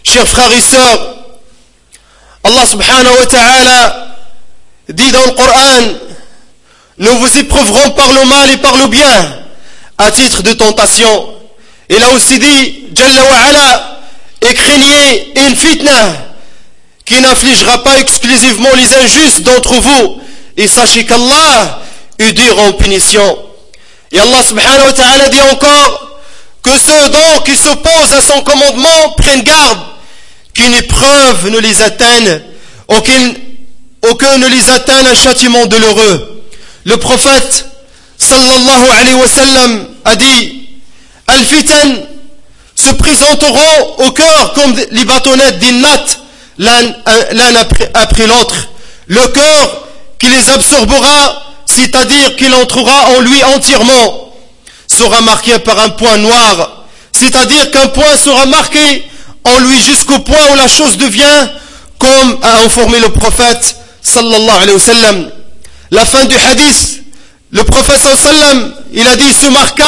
Chers frères et sœurs, Allah subhanahu wa ta'ala dit dans le Coran, nous vous éprouverons par le mal et par le bien à titre de tentation. Il a aussi dit, Jalla wa ala, et craignez une fitna qui n'affligera pas exclusivement les injustes d'entre vous, et sachez qu'Allah est dur en punition. Et Allah subhanahu wa ta'ala dit encore que ceux donc qui s'opposent à son commandement prennent garde qu'une épreuve ne les atteigne, aucun ne les atteigne un châtiment douloureux. Le prophète sallallahu alayhi wa sallam a dit, Al-fitan se présenteront au cœur comme les bâtonnettes d'une natte, l'un après l'autre. Le cœur qui les absorbera, c'est-à-dire qu'il entrera en lui entièrement, sera marqué par un point noir, c'est-à-dire qu'un point sera marqué en lui jusqu'au point où la chose devient comme a informé le prophète sallallahu alayhi wa sallam. La fin du hadith, le prophète sallallahu alayhi wa sallam, il a dit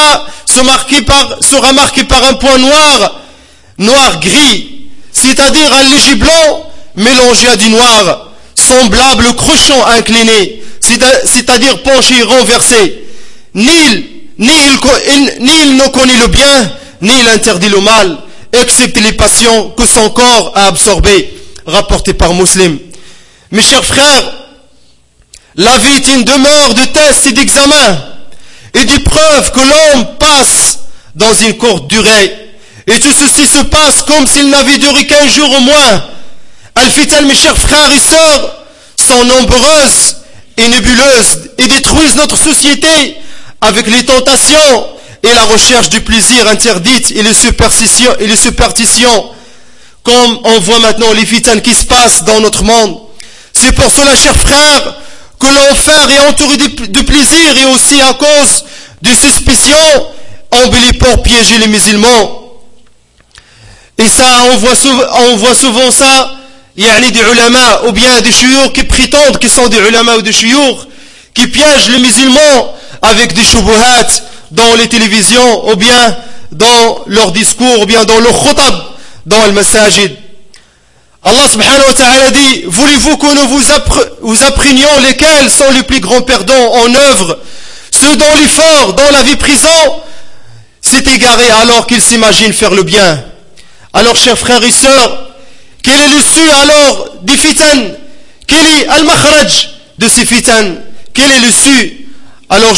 sera marqué par un point noir gris, c'est-à-dire un léger blanc mélangé à du noir, semblable au crochon incliné, c'est-à-dire penché et renversé. Ni il ne connaît le bien, ni il interdit le mal, excepté les passions que son corps a absorbées, rapporté par Muslim. Mes chers frères, la vie est une demeure de tests et d'examens et d'épreuves que l'homme passe dans une courte durée. Et tout ceci se passe comme s'il n'avait duré qu'un jour au moins. Al-fitan, mes chers frères et sœurs, sont nombreuses et nébuleuses et détruisent notre société avec les tentations et la recherche du plaisir interdite et les superstitions, comme on voit maintenant les fitans qui se passent dans notre monde. C'est pour cela, chers frères, que l'enfer est entouré de plaisir et aussi à cause de suspicions embellies pour piéger les musulmans. Et ça, on voit souvent ça, il y a des ulama ou bien des chouyours qui prétendent qu'ils sont des ulama ou des chouyours, qui piègent les musulmans avec des shubuhat dans les télévisions ou bien dans leurs discours ou bien dans leurs khutab dans le masajid. Allah subhanahu wa ta'ala dit, voulez-vous que nous vous apprenions lesquels sont les plus grands perdants en œuvre, ceux dont l'effort dans la vie présente s'est égaré alors qu'ils s'imaginent faire le bien. Alors, chers frères et sœurs, quel est l'issue alors des fitan? Quel est al-makhraj de ces fitan? Quel est l'issue? Alors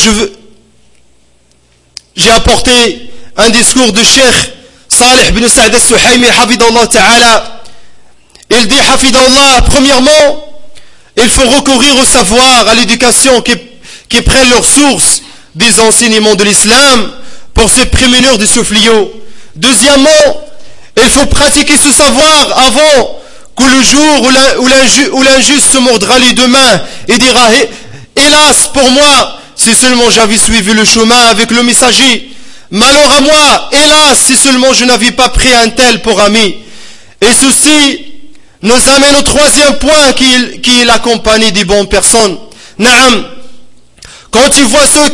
j'ai apporté un discours de Cheikh Salih bin Sa'd al-Suhaymi hafidallah ta'ala. Il dit hafidallah, premièrement, il faut recourir au savoir, à l'éducation qui prennent leur source des enseignements de l'islam pour se prémunir de ce fléau. Deuxièmement, il faut pratiquer ce savoir avant que le jour où l'injuste se mordra les deux mains et dira, hélas pour moi, si seulement j'avais suivi le chemin avec le messager. Malheur à moi, hélas, si seulement je n'avais pas pris un tel pour ami. Et ceci nous amène au troisième point qui est la compagnie des bonnes personnes. Naam. Quand tu vois ceux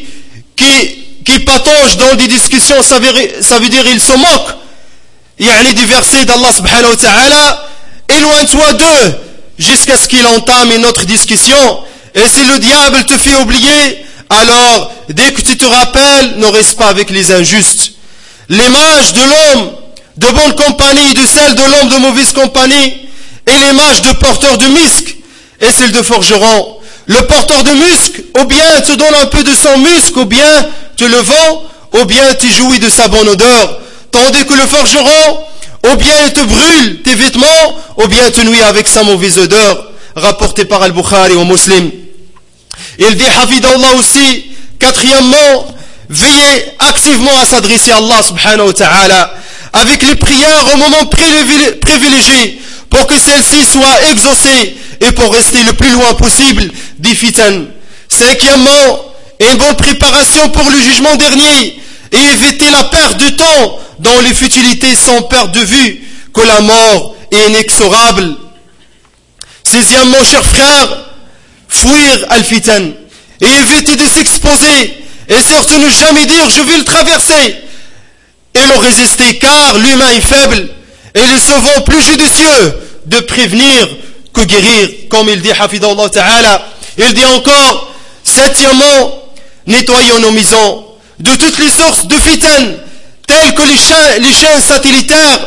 qui patauchent dans des discussions, ça veut dire ils se moquent. Il y a des versets d'Allah subhanahu wa ta'ala, éloigne-toi d'eux jusqu'à ce qu'il entame une autre discussion. Et si le diable te fait oublier, alors dès que tu te rappelles, ne reste pas avec les injustes. L'image de l'homme de bonne compagnie et de celle de l'homme de mauvaise compagnie est l'image de porteur de musc et celle de forgeron. Le porteur de musc, ou bien te donne un peu de son musc, ou bien te le vend, ou bien tu jouis de sa bonne odeur. Tandis que le forgeron, ou bien il te brûle tes vêtements, ou bien te nuit avec sa mauvaise odeur. Rapporté par Al-Bukhari ou Muslim. Il dit, hafidallah aussi, quatrièmement, veillez activement à s'adresser à Allah subhanahu wa ta'ala, avec les prières au moment privilégié, pour que celles-ci soient exaucées, et pour rester le plus loin possible des fitan. Cinquièmement, une bonne préparation pour le jugement dernier, et éviter la perte de temps dans les futilités sans perdre de vue que la mort est inexorable. Sixièmement, chers frères, fuir al-fitan et éviter de s'exposer et surtout ne jamais dire je vais le traverser et le résister car l'humain est faible Et ils se vont plus judicieux de prévenir que guérir, comme il dit Hafidahullah Ta'ala. Il dit encore, septièmement, nettoyons nos maisons de toutes les sources de fitan, telles que les chaînes satellitaires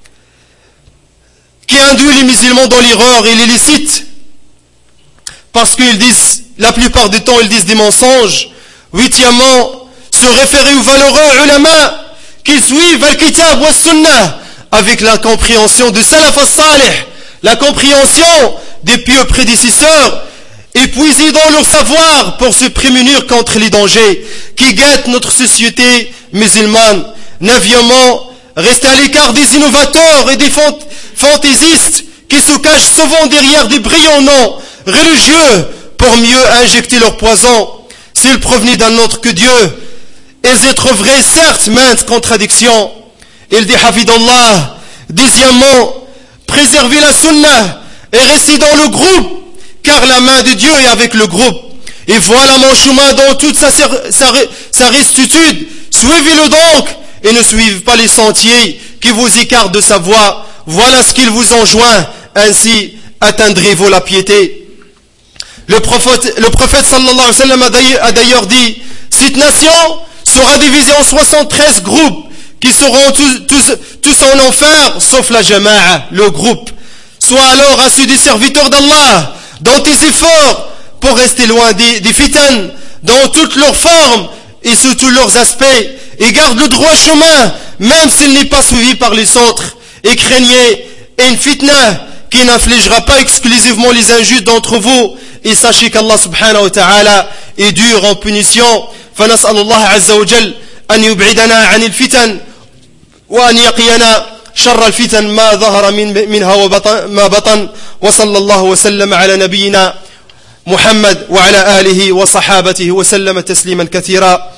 qui induisent les musulmans dans l'erreur et l'illicite, parce qu'ils disent, la plupart du temps, ils disent des mensonges. Huitièmement, se référer aux valeureux ulama qui suivent al-kitab wa sunnah avec la compréhension de salaf as-salih, la compréhension des pieux prédécesseurs, et puiser dans leur savoir pour se prémunir contre les dangers qui guettent notre société musulmane. Neuvièmement, rester à l'écart des innovateurs et des fantaisistes qui se cachent souvent derrière des brillants noms religieux pour mieux injecter leur poison. S'ils provenaient d'un autre que Dieu, ils y trouveraient certes maintes contradictions. Il dit Hafidallah. Dixièmement, préserver la sunnah et rester dans le groupe, car la main de Dieu est avec le groupe. Et voilà mon chemin dans toute sa restitude. Suivez-le donc et ne suivez pas les sentiers qui vous écartent de sa voie. Voilà ce qu'il vous enjoint. Ainsi atteindrez-vous la piété. Le prophète sallallahu alayhi wa sallam a d'ailleurs dit, cette nation sera divisée en 73 groupes qui seront tous en enfer, sauf la jama'a, le groupe. Sois alors à ceux des serviteurs d'Allah, dans tes efforts pour rester loin des fitan, dans toutes leurs formes et sous tous leurs aspects, et garde le droit chemin, même s'il n'est pas suivi par les autres, et craignez une fitna qui n'infligera pas exclusivement les injustes d'entre vous, et sachez qu'Allah subhanahu wa ta'ala est dur en punition. فنسأل الله عز وجل أن يبعدنا عن الفتن وأن يقينا شر الفتن ما ظهر منها وما بطن وصلى الله وسلم على نبينا محمد وعلى آله وصحابته وسلم تسليما كثيرا